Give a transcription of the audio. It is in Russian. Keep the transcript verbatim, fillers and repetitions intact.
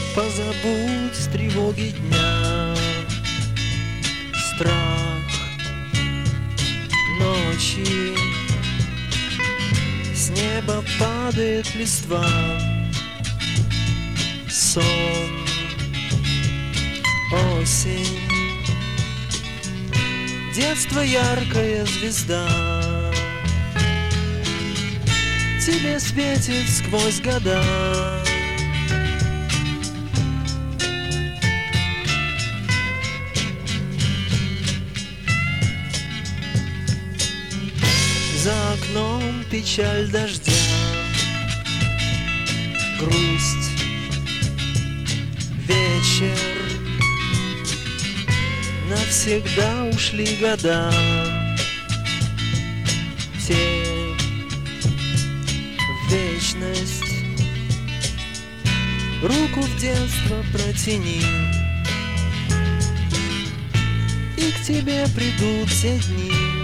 Позабудь тревоги дня, страх ночи. С неба падает листва, сон, осень, детство яркая звезда тебе светит сквозь года. За окном печаль дождя, грусть, вечер, навсегда ушли года. Те в вечность, руку в детство протяни, и к тебе придут все дни.